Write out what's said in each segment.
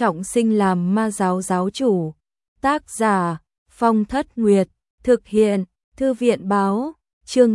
trọng sinh làm ma giáo giáo chủ. Tác giả Phong Thất Nguyệt. Thực hiện Thư viện Báo. Chương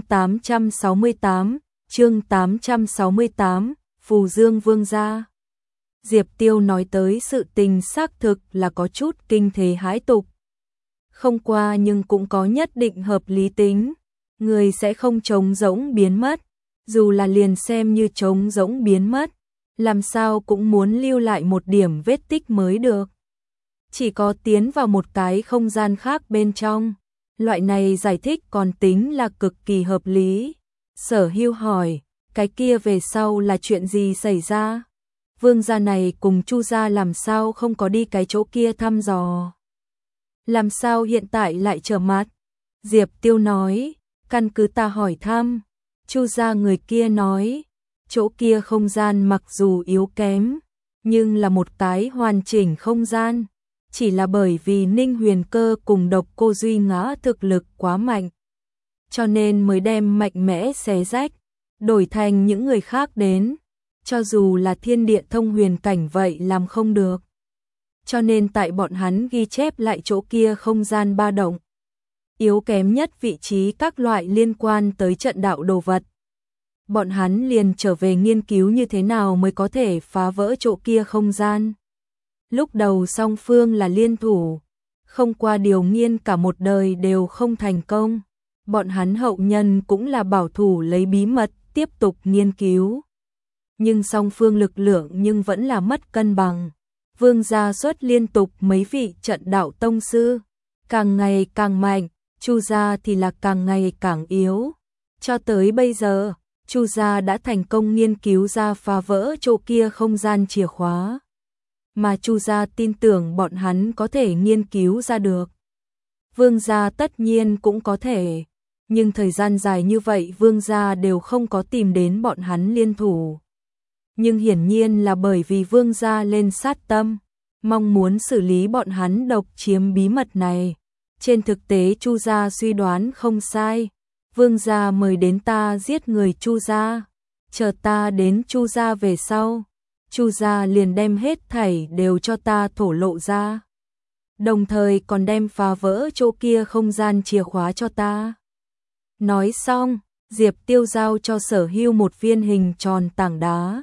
868, Phù Dương Vương gia. Diệp Tiêu nói tới sự tình xác thực là có chút kinh thế hãi tục. Không qua nhưng cũng có nhất định hợp lý tính. Người sẽ không trống rỗng biến mất. Dù là liền xem như trống rỗng biến mất, làm sao cũng muốn lưu lại một điểm vết tích mới được. Chỉ có tiến vào một cái không gian khác bên trong. Loại này giải thích còn tính là cực kỳ hợp lý. Sở Hưu hỏi, cái kia về sau là chuyện gì xảy ra? Vương gia này cùng Chu gia làm sao không có đi cái chỗ kia thăm dò? Làm sao hiện tại lại trở mặt? Diệp Tiêu nói, căn cứ ta hỏi thăm. Chu gia người kia nói, chỗ kia không gian mặc dù yếu kém, nhưng là một cái hoàn chỉnh không gian. Chỉ là bởi vì Ninh Huyền Cơ cùng Độc Cô Duy Ngã thực lực quá mạnh, cho nên mới đem mạnh mẽ xé rách, đổi thành những người khác đến. Cho dù là thiên địa thông huyền cảnh vậy làm không được. Cho nên tại bọn hắn ghi chép lại chỗ kia không gian ba động. Yếu kém nhất vị trí các loại liên quan tới trận đạo đồ vật. Bọn hắn liền trở về nghiên cứu như thế nào mới có thể phá vỡ chỗ kia không gian. Lúc đầu song phương là liên thủ, không qua điều nghiên cả một đời đều không thành công. Bọn hắn hậu nhân cũng là bảo thủ lấy bí mật tiếp tục nghiên cứu. Nhưng song phương lực lượng nhưng vẫn là mất cân bằng. Vương gia xuất liên tục mấy vị trận đạo tông sư, càng ngày càng mạnh, Chu gia thì là càng ngày càng yếu. Cho tới bây giờ, Chu gia đã thành công nghiên cứu ra phá vỡ chỗ kia không gian chìa khóa. Mà Chu gia tin tưởng bọn hắn có thể nghiên cứu ra được. Vương gia tất nhiên cũng có thể, nhưng thời gian dài như vậy Vương gia đều không có tìm đến bọn hắn liên thủ. Nhưng hiển nhiên là bởi vì Vương gia lên sát tâm, mong muốn xử lý bọn hắn độc chiếm bí mật này. Trên thực tế Chu gia suy đoán không sai, Vương gia mời đến ta giết người Chu gia, chờ ta đến Chu gia về sau, Chu gia liền đem hết thảy đều cho ta thổ lộ ra. Đồng thời còn đem phá vỡ chỗ kia không gian chìa khóa cho ta. Nói xong, Diệp Tiêu giao cho Sở Hưu một viên hình tròn tảng đá.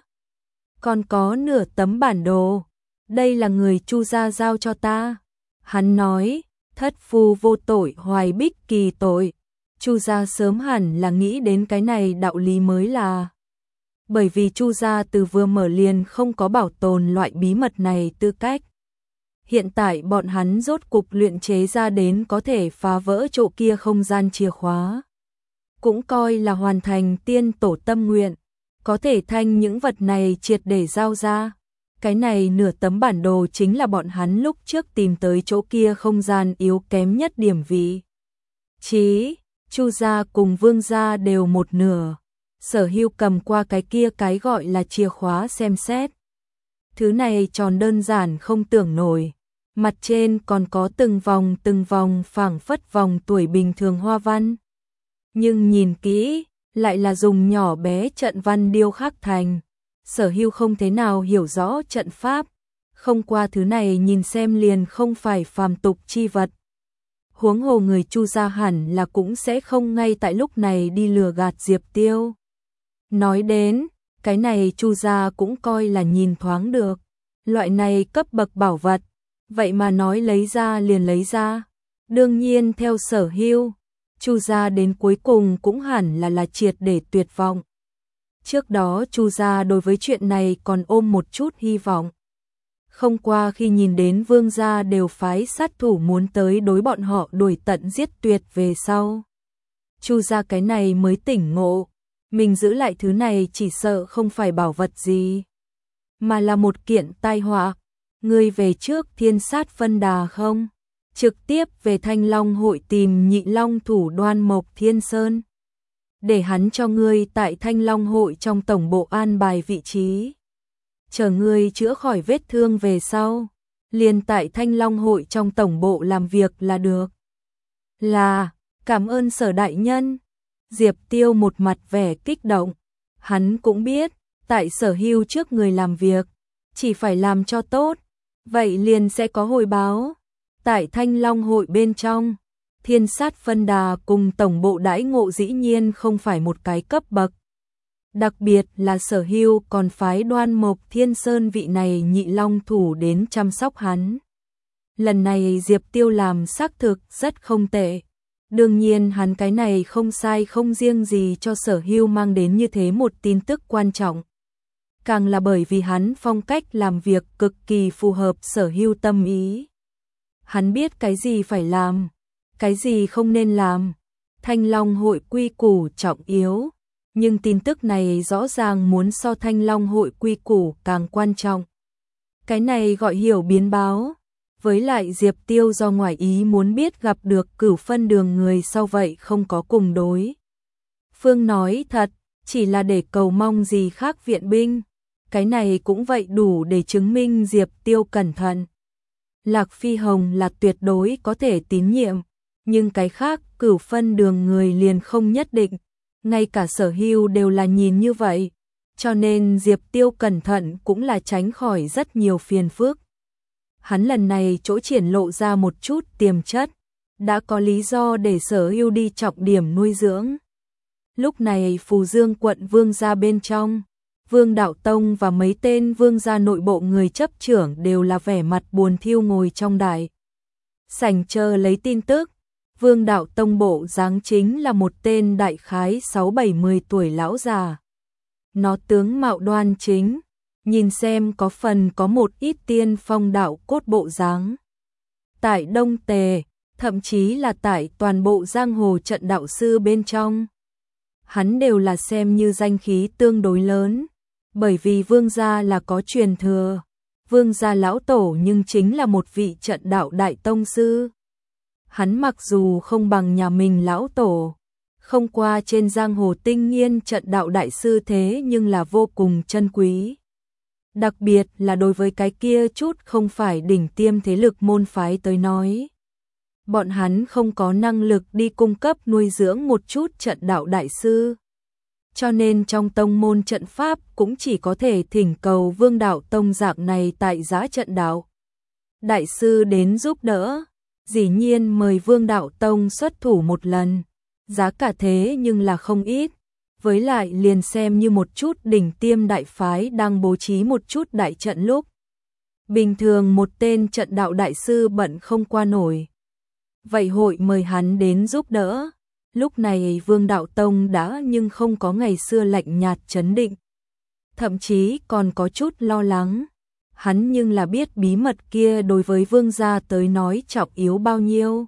Còn có nửa tấm bản đồ, đây là người Chu gia giao cho ta. Hắn nói, thất phu vô tội hoài bích kỳ tội. Chu gia sớm hẳn là nghĩ đến cái này đạo lý mới là. Bởi vì Chu gia từ vừa mở liền không có bảo tồn loại bí mật này tư cách. Hiện tại bọn hắn rốt cục luyện chế ra đến có thể phá vỡ chỗ kia không gian chìa khóa. Cũng coi là hoàn thành tiên tổ tâm nguyện, có thể thanh những vật này triệt để giao ra. Cái này nửa tấm bản đồ chính là bọn hắn lúc trước tìm tới chỗ kia không gian yếu kém nhất điểm vị. Chu gia cùng Vương gia đều một nửa. Sở Hưu cầm qua cái kia cái gọi là chìa khóa xem xét. Thứ này tròn đơn giản không tưởng nổi. Mặt trên còn có từng vòng phảng phất vòng tuổi bình thường hoa văn. Nhưng nhìn kỹ, lại là dùng nhỏ bé trận văn điêu khắc thành. Sở Hưu không thế nào hiểu rõ trận pháp, không qua thứ này nhìn xem liền không phải phàm tục chi vật. Huống hồ người Chu gia hẳn là cũng sẽ không ngay tại lúc này đi lừa gạt Diệp Tiêu. Nói đến, cái này Chu gia cũng coi là nhìn thoáng được. Loại này cấp bậc bảo vật, vậy mà nói lấy ra liền lấy ra. Đương nhiên theo Sở Hưu, Chu gia đến cuối cùng cũng hẳn là triệt để tuyệt vọng. Trước đó Chu gia đối với chuyện này còn ôm một chút hy vọng. Không qua khi nhìn đến Vương gia đều phái sát thủ muốn tới đối bọn họ đuổi tận giết tuyệt về sau. Chu gia cái này mới tỉnh ngộ, mình giữ lại thứ này chỉ sợ không phải bảo vật gì, mà là một kiện tai họa. Ngươi về trước Thiên Sát Phân Đà không? Trực tiếp về Thanh Long hội tìm Nhị Long thủ Đoan Mộc Thiên Sơn. Để hắn cho ngươi tại Thanh Long hội trong tổng bộ an bài vị trí. Chờ ngươi chữa khỏi vết thương về sau, liền tại Thanh Long hội trong tổng bộ làm việc là được. Là, cảm ơn Sở đại nhân. Diệp Tiêu một mặt vẻ kích động. Hắn cũng biết, tại Sở Hưu trước người làm việc, chỉ phải làm cho tốt. vậy liền sẽ có hồi báo. Tại Thanh Long hội bên trong, Thiên Sát Phân Đà cùng tổng bộ đãi ngộ dĩ nhiên không phải một cái cấp bậc. Đặc biệt là Sở Hưu còn phái Đoan Mộc Thiên Sơn vị này nhị long thủ đến chăm sóc hắn. Lần này Diệp Tiêu làm xác thực rất không tệ. Đương nhiên hắn cái này không sai không riêng gì cho Sở Hưu mang đến như thế một tin tức quan trọng. Càng là bởi vì hắn phong cách làm việc cực kỳ phù hợp Sở Hưu tâm ý. Hắn biết cái gì phải làm, cái gì không nên làm. Thanh Long hội quy củ trọng yếu, nhưng tin tức này rõ ràng muốn so Thanh Long hội quy củ càng quan trọng. Cái này gọi hiểu biến báo. Với lại Diệp Tiêu do ngoài ý muốn biết gặp được Cửu Phân Đường người sau vậy không có cùng đối. Phương nói thật, chỉ là để cầu mong gì khác viện binh. Cái này cũng vậy đủ để chứng minh Diệp Tiêu cẩn thận. Lạc Phi Hồng là tuyệt đối có thể tín nhiệm, nhưng cái khác Cửu Phân Đường người liền không nhất định. Ngay cả Sở Hưu đều là nhìn như vậy, cho nên Diệp Tiêu cẩn thận cũng là tránh khỏi rất nhiều phiền phức. Hắn lần này chỗ triển lộ ra một chút tiềm chất, đã có lý do để Sở Hưu đi trọng điểm nuôi dưỡng. Lúc này Phù Dương quận Vương gia bên trong, Vương Đạo Tông và mấy tên Vương gia nội bộ người chấp trưởng đều là vẻ mặt buồn thiu ngồi trong đại sảnh chờ lấy tin tức. Vương Đạo Tông bộ dáng chính là một tên đại khái 6-70 tuổi lão già. Nó tướng mạo đoan chính, nhìn xem có phần có một ít tiên phong đạo cốt bộ dáng. Tại Đông Tề, thậm chí là tại toàn bộ giang hồ trận đạo sư bên trong, hắn đều là xem như danh khí tương đối lớn, bởi vì Vương gia là có truyền thừa. Vương gia lão tổ nhưng chính là một vị trận đạo đại tông sư. Hắn mặc dù không bằng nhà mình lão tổ, không qua trên giang hồ tinh nghiên trận đạo đại sư thế nhưng là vô cùng chân quý. Đặc biệt là đối với cái kia chút không phải đỉnh tiêm thế lực môn phái tới nói. Bọn hắn không có năng lực đi cung cấp nuôi dưỡng một chút trận đạo đại sư. Cho nên trong tông môn trận pháp cũng chỉ có thể thỉnh cầu Vương Đạo Tông dạng này tại giã trận đạo đại sư đến giúp đỡ. Dĩ nhiên mời Vương Đạo Tông xuất thủ một lần, giá cả thế nhưng là không ít, với lại liền xem như một chút đỉnh tiêm đại phái đang bố trí một chút đại trận lúc. Bình thường một tên trận đạo đại sư bận không qua nổi. Vậy hội mời hắn đến giúp đỡ. Lúc này Vương Đạo Tông đã nhưng không có ngày xưa lạnh nhạt trấn định. Thậm chí còn có chút lo lắng. Hắn nhưng là biết bí mật kia đối với Vương gia tới nói trọng yếu bao nhiêu.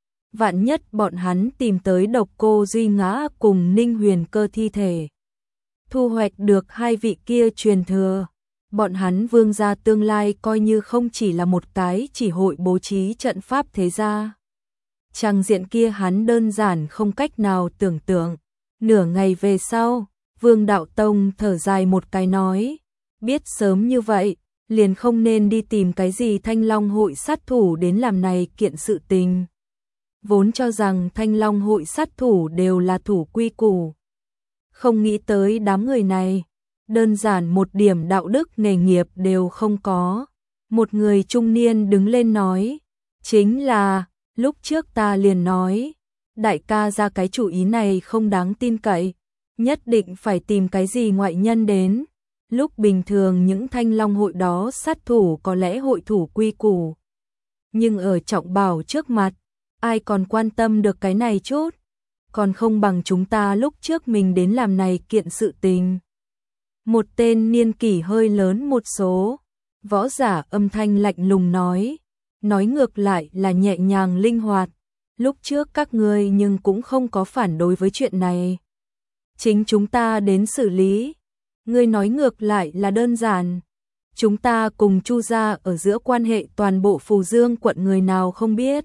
Vạn nhất bọn hắn tìm tới Độc Cô Duy Ngã cùng Ninh Huyền Cơ thi thể. Thu hoạch được hai vị kia truyền thừa. Bọn hắn Vương gia tương lai coi như không chỉ là một cái chỉ hội bố trí trận pháp thế gia. Trang diện kia hắn đơn giản không cách nào tưởng tượng. Nửa ngày về sau, Vương Đạo Tông thở dài một cái nói. Biết sớm như vậy, liền không nên đi tìm cái gì Thanh Long hội sát thủ đến làm này kiện sự tình. Vốn cho rằng Thanh Long hội sát thủ đều là thủ quy củ. Không nghĩ tới đám người này, đơn giản một điểm đạo đức nghề nghiệp đều không có. Một người trung niên đứng lên nói, chính là, lúc trước ta liền nói, đại ca ra cái chủ ý này không đáng tin cậy, nhất định phải tìm cái gì ngoại nhân đến. Lúc bình thường những Thanh Long hội đó sát thủ có lẽ hội thủ quy củ. Nhưng ở trọng bảo trước mặt, ai còn quan tâm được cái này chút, còn không bằng chúng ta lúc trước mình đến làm này kiện sự tình. Một tên niên kỷ hơi lớn một số, võ giả âm thanh lạnh lùng nói ngược lại là nhẹ nhàng linh hoạt. Lúc trước các ngươi nhưng cũng không có phản đối với chuyện này. Chính chúng ta đến xử lý. Ngươi nói ngược lại là đơn giản. Chúng ta cùng Chu gia ở giữa quan hệ toàn bộ Phù Dương quận người nào không biết.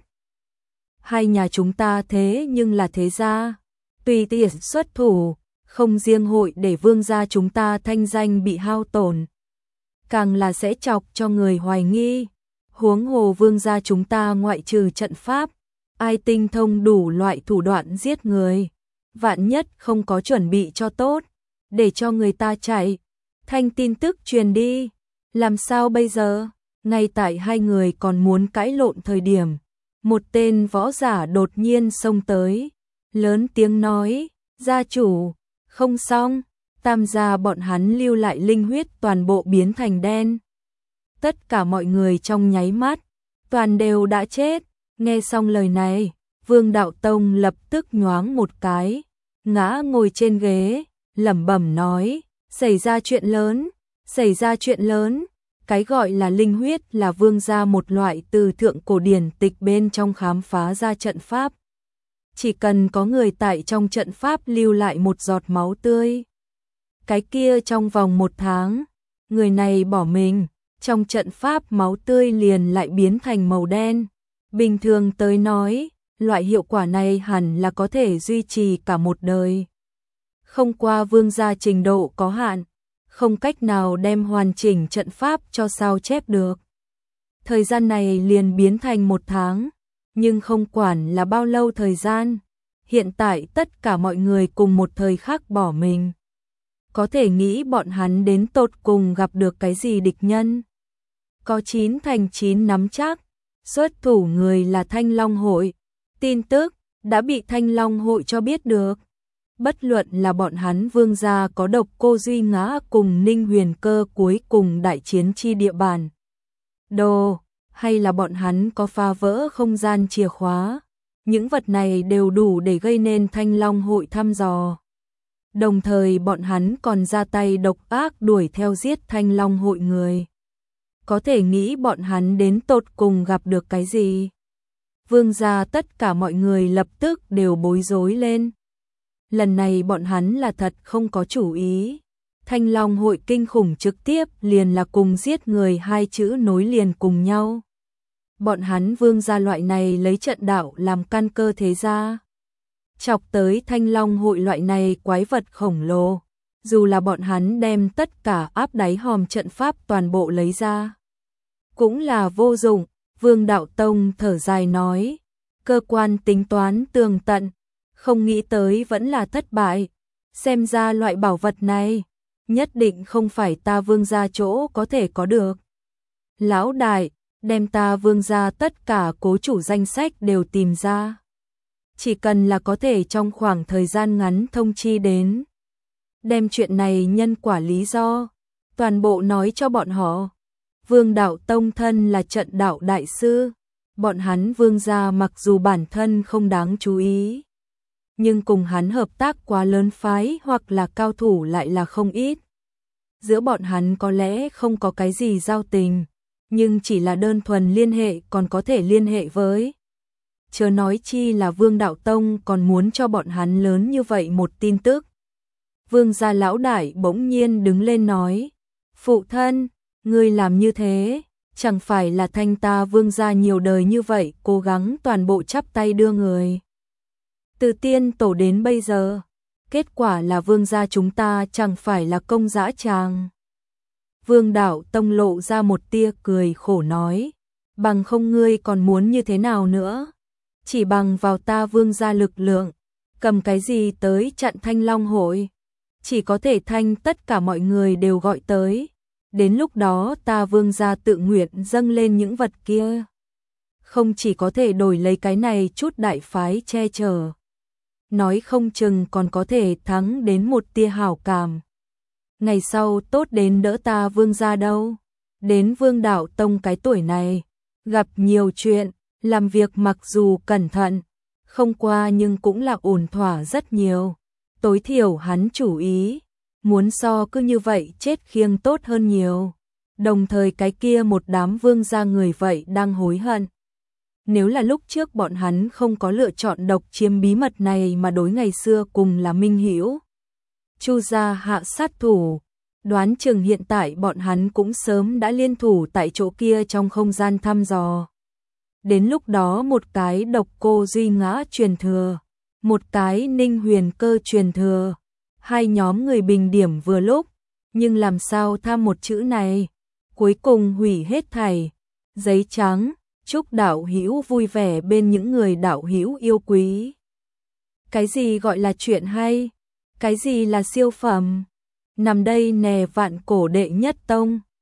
Hai nhà chúng ta thế nhưng là thế gia. Tùy tiện xuất thủ, không riêng hội để Vương gia chúng ta thanh danh bị hao tổn. Càng là sẽ chọc cho người hoài nghi. Huống hồ Vương gia chúng ta ngoại trừ trận pháp, ai tinh thông đủ loại thủ đoạn giết người. Vạn nhất không có chuẩn bị cho tốt, để cho người ta chạy, thanh tin tức truyền đi, làm sao bây giờ? Ngay tại hai người còn muốn cãi lộn thời điểm, một tên võ giả đột nhiên xông tới, lớn tiếng nói, gia chủ, không xong, Tam gia bọn hắn lưu lại linh huyết toàn bộ biến thành đen. Tất cả mọi người trong nháy mắt, toàn đều đã chết. Nghe xong lời này, Vương Đạo Tông lập tức nhoáng một cái, ngã ngồi trên ghế, lẩm bẩm nói, xảy ra chuyện lớn, xảy ra chuyện lớn. Cái gọi là linh huyết là vương gia một loại từ thượng cổ điển tịch bên trong khám phá ra trận pháp. Chỉ cần có người tại trong trận pháp lưu lại một giọt máu tươi, cái kia trong vòng 1 tháng, người này bỏ mình, trong trận pháp máu tươi liền lại biến thành màu đen. Bình thường tới nói, loại hiệu quả này hẳn là có thể duy trì cả một đời. Không qua vương gia trình độ có hạn, không cách nào đem hoàn chỉnh trận pháp cho sao chép được. Thời gian này liền biến thành 1 tháng, nhưng không quản là bao lâu thời gian, hiện tại tất cả mọi người cùng một thời khắc bỏ mình. Có thể nghĩ bọn hắn đến tột cùng gặp được cái gì địch nhân. Có 9 thành 9 nắm chắc, xuất thủ người là Thanh Long Hội. Tin tức đã bị Thanh Long Hội cho biết được. Bất luận là bọn hắn vương gia có độc cô Duy Ngã cùng Ninh Huyền Cơ cuối cùng đại chiến chi địa bàn đồ, hay là bọn hắn có phá vỡ không gian chìa khóa, những vật này đều đủ để gây nên Thanh Long Hội thăm dò. Đồng thời bọn hắn còn ra tay độc ác đuổi theo giết Thanh Long Hội người. Có thể nghĩ bọn hắn đến tột cùng gặp được cái gì. Vương gia tất cả mọi người lập tức đều bối rối lên. Lần này bọn hắn là thật không có chủ ý. Thanh Long Hội kinh khủng trực tiếp liền là cùng giết người hai chữ nối liền cùng nhau. Bọn hắn vương gia loại này lấy trận đạo làm căn cơ thế gia. Chọc tới Thanh Long Hội loại này quái vật khổng lồ. Dù là bọn hắn đem tất cả áp đáy hòm trận pháp toàn bộ lấy ra, cũng là vô dụng. Vương Đạo Tông thở dài nói, cơ quan tính toán tường tận, không nghĩ tới vẫn là thất bại. Xem ra loại bảo vật này nhất định không phải ta vương gia chỗ có thể có được. Lão đại, đem ta vương gia tất cả cố chủ danh sách đều tìm ra. Chỉ cần là có thể trong khoảng thời gian ngắn thông chi đến. Đem chuyện này nhân quả lý do, toàn bộ nói cho bọn họ. Vương Đạo Tông thân là trận đạo đại sư, bọn hắn vương gia mặc dù bản thân không đáng chú ý, nhưng cùng hắn hợp tác quá lớn phái hoặc là cao thủ lại là không ít. Giữa bọn hắn có lẽ không có cái gì giao tình, nhưng chỉ là đơn thuần liên hệ còn có thể liên hệ với. Chớ nói chi là Vương Đạo Tông còn muốn cho bọn hắn lớn như vậy một tin tức. Vương gia lão đại bỗng nhiên đứng lên nói, phụ thân, ngươi làm như thế, chẳng phải là thanh ta vương gia nhiều đời như vậy cố gắng toàn bộ chắp tay đưa người. Từ tiên tổ đến bây giờ, kết quả là vương gia chúng ta chẳng phải là công dã tràng. Vương Đạo Tông lộ ra một tia cười khổ nói, bằng không ngươi còn muốn như thế nào nữa, chỉ bằng vào ta vương gia lực lượng, cầm cái gì tới chặn Thanh Long Hội, chỉ có thể thanh tất cả mọi người đều gọi tới. Đến lúc đó ta vương gia tự nguyện dâng lên những vật kia, không chỉ có thể đổi lấy cái này chút đại phái che chở, nói không chừng còn có thể thắng đến một tia hảo cảm. Ngày sau tốt đến đỡ ta vương gia đâu. Đến Vương Đạo Tông cái tuổi này, gặp nhiều chuyện, làm việc mặc dù cẩn thận, không qua nhưng cũng là ổn thỏa rất nhiều. Tối thiểu hắn chủ ý, muốn so cứ như vậy chết khiêng tốt hơn nhiều. Đồng thời cái kia một đám vương gia người vậy đang hối hận. Nếu là lúc trước bọn hắn không có lựa chọn độc chiếm bí mật này mà đối ngày xưa cùng là minh hữu, Chu gia hạ sát thủ, đoán chừng hiện tại bọn hắn cũng sớm đã liên thủ tại chỗ kia trong không gian thăm dò. Đến lúc đó một cái độc cô Duy Ngã truyền thừa, một cái Ninh Huyền Cơ truyền thừa, hai nhóm người bình điểm vừa lúc, nhưng làm sao tham một chữ này, cuối cùng hủy hết thảy. Giấy trắng, chúc đạo hữu vui vẻ bên những người đạo hữu yêu quý. Cái gì gọi là chuyện hay? Cái gì là siêu phẩm? Nằm đây nè vạn cổ đệ nhất tông.